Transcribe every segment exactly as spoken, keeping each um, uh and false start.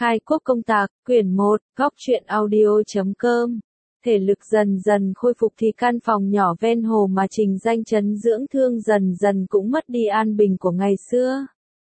Khai quốc công tạc, quyển một, góc truyện audio.com. Thể lực dần dần khôi phục thì căn phòng nhỏ ven hồ mà Trình Danh Chấn dưỡng thương dần dần cũng mất đi an bình của ngày xưa.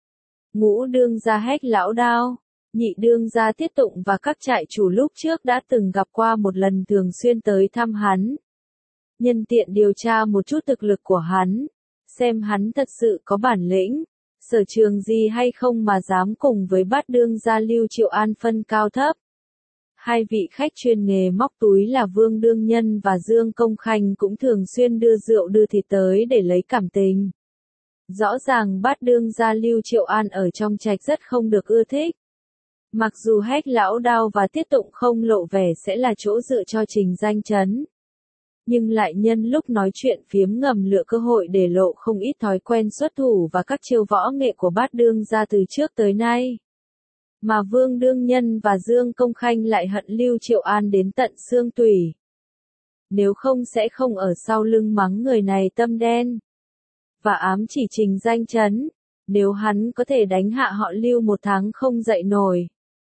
Ngũ đương gia Hách Lão Đao, nhị đương gia Tiết Tụng và các trại chủ lúc trước đã từng gặp qua một lần thường xuyên tới thăm hắn. Nhân tiện điều tra một chút thực lực của hắn, xem hắn thật sự có bản lĩnh, sở trường gì hay không mà dám cùng với bát đương gia Lưu Triệu An phân cao thấp. Hai vị khách chuyên nghề móc túi là Vương Đương Nhân và Dương Công Khanh cũng thường xuyên đưa rượu đưa thịt tới để lấy cảm tình. Rõ ràng bát đương gia Lưu Triệu An ở trong trạch rất không được ưa thích. Mặc dù Hách Lão Đao và Tiết Tụng không lộ vẻ sẽ là chỗ dựa cho Trình Danh Chấn, nhưng lại nhân lúc nói chuyện phiếm ngầm lựa cơ hội để lộ không ít thói quen xuất thủ và các chiêu võ nghệ của bát đương gia từ trước tới nay. Mà Vương Đương Nhân và Dương Công Khanh lại hận Lưu Triệu An đến tận xương tủy. Nếu không sẽ không ở sau lưng mắng người này tâm đen. Và ám chỉ Trình Danh Chấn, nếu hắn có thể đánh hạ họ Lưu một tháng không dậy nổi,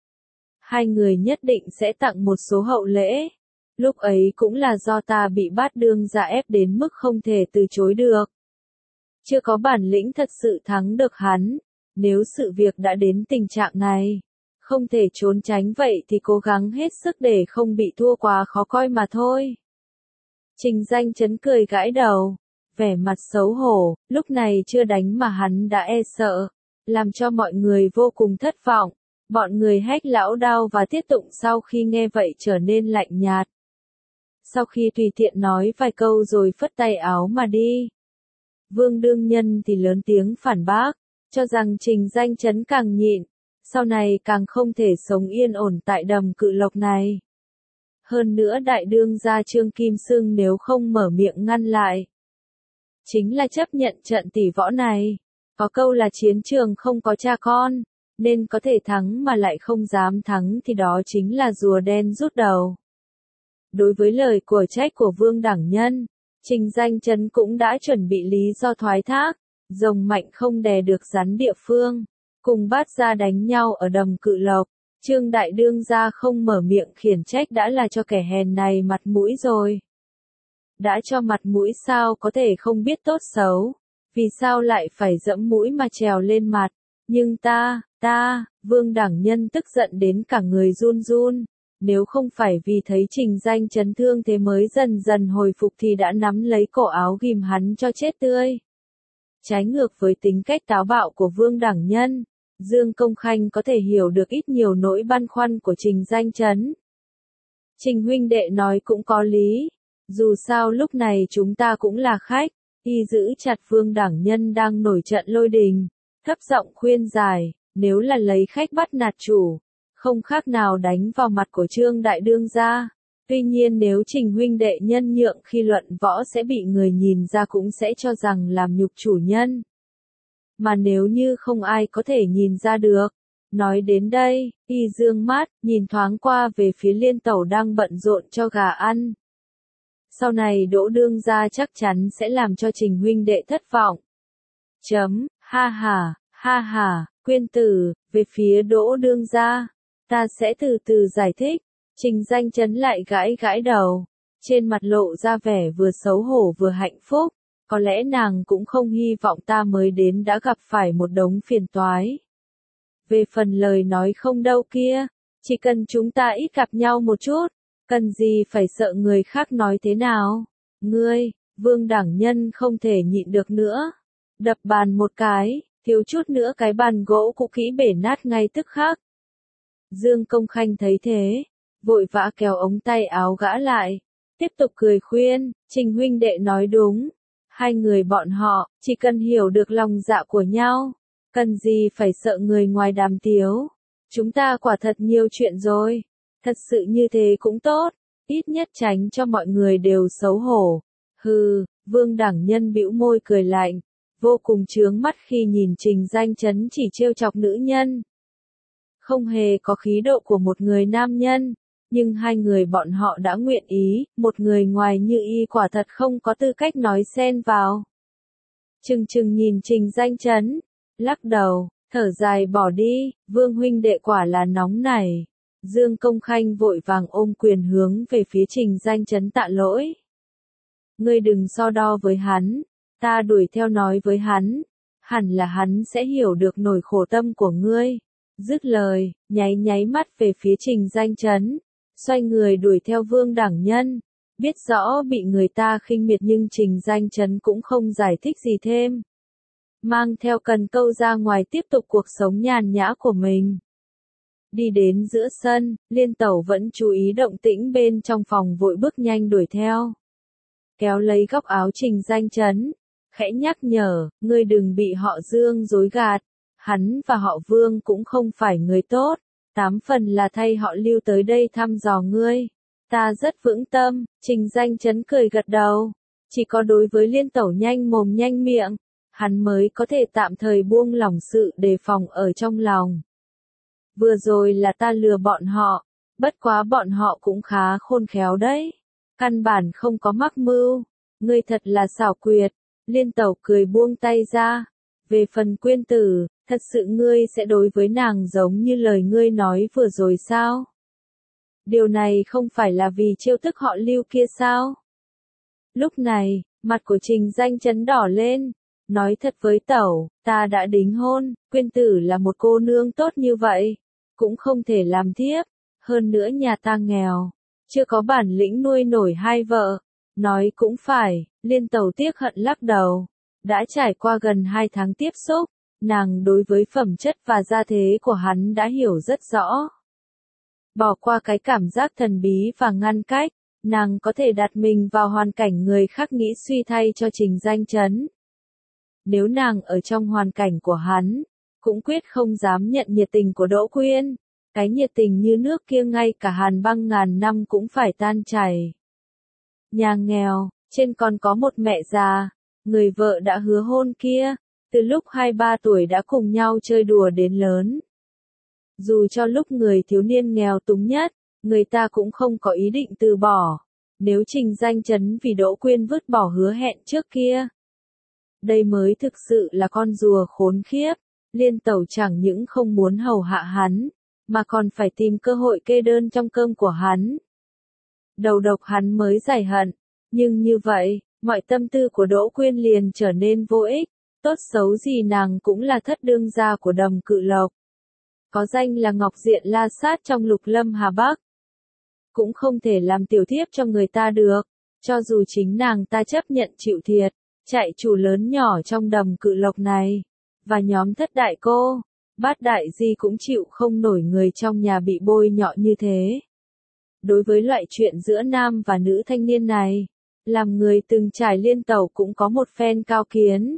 hai người nhất định sẽ tặng một số hậu lễ. Lúc ấy cũng là do ta bị bát đương gia ép đến mức không thể từ chối được. Chưa có bản lĩnh thật sự thắng được hắn, nếu sự việc đã đến tình trạng này, không thể trốn tránh vậy thì cố gắng hết sức để không bị thua quá khó coi mà thôi. Trình Danh Chấn cười gãi đầu, vẻ mặt xấu hổ, lúc này chưa đánh mà hắn đã e sợ, làm cho mọi người vô cùng thất vọng. Bọn người Hách Lão Đao và Tiết Tụng sau khi nghe vậy trở nên lạnh nhạt. Sau khi tùy tiện nói vài câu rồi phất tay áo mà đi. Vương Đương Nhân thì lớn tiếng phản bác, cho rằng Trình Danh Chấn càng nhịn, sau này càng không thể sống yên ổn tại đầm Cự Lộc này. Hơn nữa đại đương gia Trương Kim Xưng nếu không mở miệng ngăn lại, chính là chấp nhận trận tỷ võ này. Có câu là chiến trường không có cha con, nên có thể thắng mà lại không dám thắng thì đó chính là rùa đen rút đầu. Đối với lời của trách của Vương Đẳng Nhân, Trình Danh Chấn cũng đã chuẩn bị lý do thoái thác, rồng mạnh không đè được rắn địa phương, cùng bát gia đánh nhau ở đầm Cự Lộc, Trương đại đương gia không mở miệng khiển trách đã là cho kẻ hèn này mặt mũi rồi. Đã cho mặt mũi sao có thể không biết tốt xấu, vì sao lại phải dẫm mũi mà trèo lên mặt, nhưng ta, ta, Vương Đẳng Nhân tức giận đến cả người run run. Nếu không phải vì thấy Trình Danh Chấn thương thế mới dần dần hồi phục thì đã nắm lấy cổ áo ghim hắn cho chết tươi. Trái ngược với tính cách táo bạo của Vương Đẳng Nhân, Dương Công Khanh có thể hiểu được ít nhiều nỗi băn khoăn của Trình Danh Chấn. Trình huynh đệ nói cũng có lý, dù sao lúc này chúng ta cũng là khách, y giữ chặt Vương Đẳng Nhân đang nổi trận lôi đình, thấp giọng khuyên giải, nếu là lấy khách bắt nạt chủ, không khác nào đánh vào mặt của Trương đại đương gia. Tuy nhiên nếu Trình huynh đệ nhân nhượng khi luận võ sẽ bị người nhìn ra cũng sẽ cho rằng làm nhục chủ nhân. Mà nếu như không ai có thể nhìn ra được. Nói đến đây, y dương mắt, nhìn thoáng qua về phía Liên Tẩu đang bận rộn cho gà ăn. Sau này Đỗ đương gia chắc chắn sẽ làm cho Trình huynh đệ thất vọng. Chấm, ha ha, ha ha, quyên tử, về phía Đỗ đương gia. Ta sẽ từ từ giải thích. Trình Danh Chấn lại gãi gãi đầu, trên mặt lộ ra vẻ vừa xấu hổ vừa hạnh phúc, có lẽ nàng cũng không hy vọng ta mới đến đã gặp phải một đống phiền toái. Về phần lời nói không đâu kia, chỉ cần chúng ta ít gặp nhau một chút, cần gì phải sợ người khác nói thế nào. Ngươi, Vương Đẳng Nhân không thể nhịn được nữa, đập bàn một cái, thiếu chút nữa cái bàn gỗ cũ kỹ bể nát ngay tức khắc. Dương Công Khanh thấy thế, vội vã kéo ống tay áo gã lại, tiếp tục cười khuyên, Trình huynh đệ nói đúng, hai người bọn họ, chỉ cần hiểu được lòng dạ của nhau, cần gì phải sợ người ngoài đàm tiếu, chúng ta quả thật nhiều chuyện rồi, thật sự như thế cũng tốt, ít nhất tránh cho mọi người đều xấu hổ. Hừ, Vương Đẳng Nhân bĩu môi cười lạnh, vô cùng chướng mắt khi nhìn Trình Danh Chấn chỉ trêu chọc nữ nhân. Không hề có khí độ của một người nam nhân, nhưng hai người bọn họ đã nguyện ý, một người ngoài như y quả thật không có tư cách nói xen vào. Chừng chừng nhìn Trình Danh Chấn, lắc đầu, Thở dài bỏ đi, Vương huynh đệ quả là nóng này. Dương Công Khanh vội vàng ôm quyền hướng về phía Trình Danh Chấn tạ lỗi. Ngươi đừng so đo với hắn, ta đuổi theo nói với hắn, hẳn là hắn sẽ hiểu được nỗi khổ tâm của ngươi. Dứt lời, nháy nháy mắt về phía Trình Danh Chấn, xoay người đuổi theo Vương Đẳng Nhân. Biết rõ bị người ta khinh miệt nhưng Trình Danh Chấn cũng không giải thích gì thêm. Mang theo cần câu ra ngoài tiếp tục cuộc sống nhàn nhã của mình. Đi đến giữa sân, Liên Tẩu vẫn chú ý động tĩnh bên trong phòng vội bước nhanh đuổi theo. Kéo lấy góc áo Trình Danh Chấn, khẽ nhắc nhở, ngươi đừng bị họ Dương dối gạt. Hắn và họ Vương cũng không phải người tốt, tám phần là thay họ Lưu tới đây thăm dò ngươi. Ta rất vững tâm, Trình Danh Chấn cười gật đầu. Chỉ có đối với Liên Tẩu nhanh mồm nhanh miệng, hắn mới có thể tạm thời buông lỏng sự đề phòng ở trong lòng. Vừa rồi là ta lừa bọn họ, bất quá bọn họ cũng khá khôn khéo đấy. Căn bản không có mắc mưu, ngươi thật là xảo quyệt. Liên Tẩu cười buông tay ra. Về phần Quyên Tử, thật sự ngươi sẽ đối với nàng giống như lời ngươi nói vừa rồi sao? Điều này không phải là vì trêu tức họ Lưu kia sao? Lúc này, mặt của Trình Danh Chấn đỏ lên, nói thật với Tẩu, ta đã đính hôn, Quyên Tử là một cô nương tốt như vậy, cũng không thể làm thiếp, hơn nữa nhà ta nghèo, chưa có bản lĩnh nuôi nổi hai vợ. Nói cũng phải, Liên Tẩu tiếc hận lắc đầu. Đã trải qua gần hai tháng tiếp xúc, nàng đối với phẩm chất và gia thế của hắn đã hiểu rất rõ. Bỏ qua cái cảm giác thần bí và ngăn cách, nàng có thể đặt mình vào hoàn cảnh người khác nghĩ suy thay cho Trình Danh Chấn. Nếu nàng ở trong hoàn cảnh của hắn, cũng quyết không dám nhận nhiệt tình của Đỗ Quyên. Cái nhiệt tình như nước kia ngay cả hàn băng ngàn năm cũng phải tan chảy. Nhà nghèo, trên còn có một mẹ già, người vợ đã hứa hôn kia, từ lúc hai ba tuổi đã cùng nhau chơi đùa đến lớn. Dù cho lúc người thiếu niên nghèo túng nhất, người ta cũng không có ý định từ bỏ. Nếu Trình Danh Chấn vì Đỗ Quyên vứt bỏ hứa hẹn trước kia, đây mới thực sự là con rùa khốn khiếp. Liên Tẩu chẳng những không muốn hầu hạ hắn, mà còn phải tìm cơ hội kê đơn trong cơm của hắn. Đầu độc hắn mới giải hận, nhưng như vậy, mọi tâm tư của Đỗ Quyên liền trở nên vô ích. Tốt xấu gì nàng cũng là thất đương gia của Đầm Cự Lộc, có danh là Ngọc Diện La Sát trong Lục Lâm Hà Bắc, cũng không thể làm tiểu thiếp cho người ta được. Cho dù chính nàng ta chấp nhận chịu thiệt, chạy chủ lớn nhỏ trong Đầm Cự Lộc này, và nhóm thất đại cô, bát đại di cũng chịu không nổi người trong nhà bị bôi nhọ như thế. Đối với loại chuyện giữa nam và nữ thanh niên này, làm người từng trải Liên Tẩu cũng có một phen cao kiến.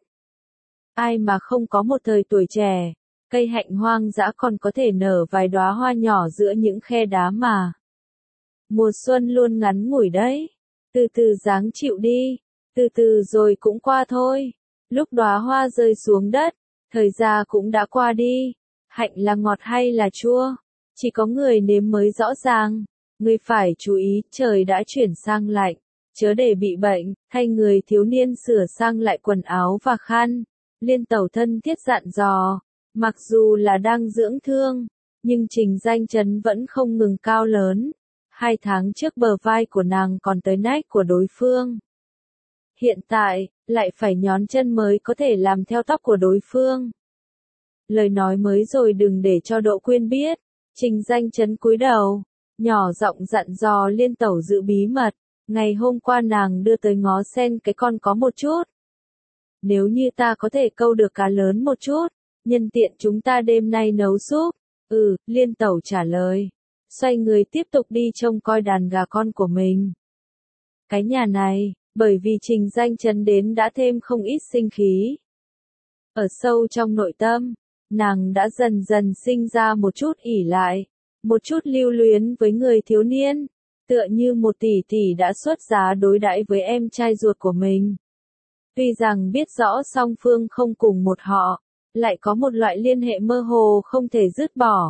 Ai mà không có một thời tuổi trẻ, cây hạnh hoang dã còn có thể nở vài đóa hoa nhỏ giữa những khe đá mà. Mùa xuân luôn ngắn ngủi đấy, từ từ dáng chịu đi, từ từ rồi cũng qua thôi. Lúc đóa hoa rơi xuống đất, thời gian cũng đã qua đi. Hạnh là ngọt hay là chua, chỉ có người nếm mới rõ ràng. Người phải chú ý, trời đã chuyển sang lạnh, chớ để bị bệnh. Thay người thiếu niên sửa sang lại quần áo và khăn, Liên Tẩu thân thiết dặn dò. Mặc dù là đang dưỡng thương, nhưng Trình Danh Chấn vẫn không ngừng cao lớn. Hai tháng trước bờ vai của nàng còn tới nách của đối phương. Hiện tại, lại phải nhón chân mới có thể làm theo tóc của đối phương. Lời nói mới rồi đừng để cho Đỗ Quyên biết. Trình Danh Chấn cúi đầu, nhỏ giọng dặn dò Liên Tẩu giữ bí mật. Ngày hôm qua nàng đưa tới ngó sen cái con có một chút. Nếu như ta có thể câu được cá lớn một chút, nhân tiện chúng ta đêm nay nấu súp. Ừ, Liên Tẩu trả lời. Xoay người tiếp tục đi trông coi đàn gà con của mình. Cái nhà này, bởi vì Trình Danh Chấn đến đã thêm không ít sinh khí. Ở sâu trong nội tâm, nàng đã dần dần sinh ra một chút ỷ lại, một chút lưu luyến với người thiếu niên, tựa như một tỷ tỷ đã xuất giá đối đãi với em trai ruột của mình. Tuy rằng biết rõ song phương không cùng một họ, lại có một loại liên hệ mơ hồ không thể dứt bỏ.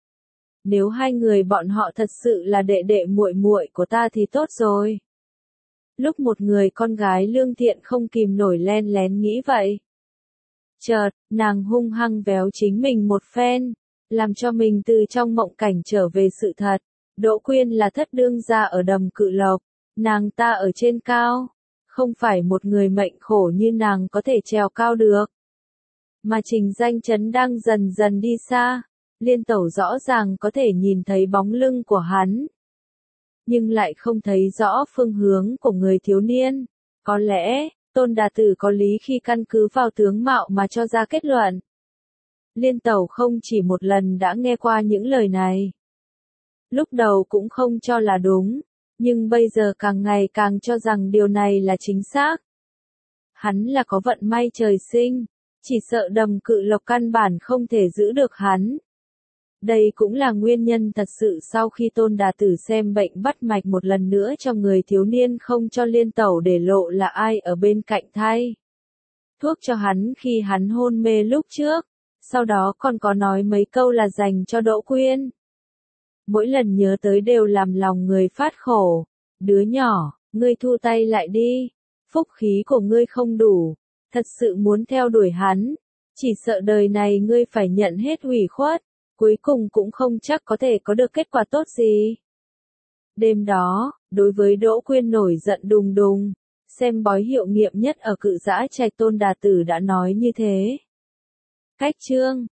Nếu hai người bọn họ thật sự là đệ đệ muội muội của ta thì tốt rồi. Lúc một người con gái lương thiện không kìm nổi len lén nghĩ vậy. Chợt, nàng hung hăng véo chính mình một phen, làm cho mình từ trong mộng cảnh trở về sự thật. Đỗ Quyên là thất đương gia ở Đầm Cự Lộc, nàng ta ở trên cao, không phải một người mệnh khổ như nàng có thể trèo cao được. Mà Trình Danh Chấn đang dần dần đi xa, Liên Tẩu rõ ràng có thể nhìn thấy bóng lưng của hắn, nhưng lại không thấy rõ phương hướng của người thiếu niên. Có lẽ, Tôn Đà Tử có lý khi căn cứ vào tướng mạo mà cho ra kết luận. Liên Tẩu không chỉ một lần đã nghe qua những lời này. Lúc đầu cũng không cho là đúng, nhưng bây giờ càng ngày càng cho rằng điều này là chính xác. Hắn là có vận may trời sinh, chỉ sợ Đầm Cự Lộc căn bản không thể giữ được hắn. Đây cũng là nguyên nhân thật sự sau khi Tôn Đà Tử xem bệnh bắt mạch một lần nữa cho người thiếu niên không cho Liên Tẩu để lộ là ai ở bên cạnh thay thuốc cho hắn khi hắn hôn mê lúc trước, sau đó còn có nói mấy câu là dành cho Đỗ Quyên. Mỗi lần nhớ tới đều làm lòng người phát khổ. Đứa nhỏ, ngươi thu tay lại đi, phúc khí của ngươi không đủ, thật sự muốn theo đuổi hắn, chỉ sợ đời này ngươi phải nhận hết ủy khuất, cuối cùng cũng không chắc có thể có được kết quả tốt gì. Đêm đó, đối với Đỗ Quyên nổi giận đùng đùng, xem bói hiệu nghiệm nhất ở Cự Dã Trạch Tôn Đà Tử đã nói như thế. Cách chương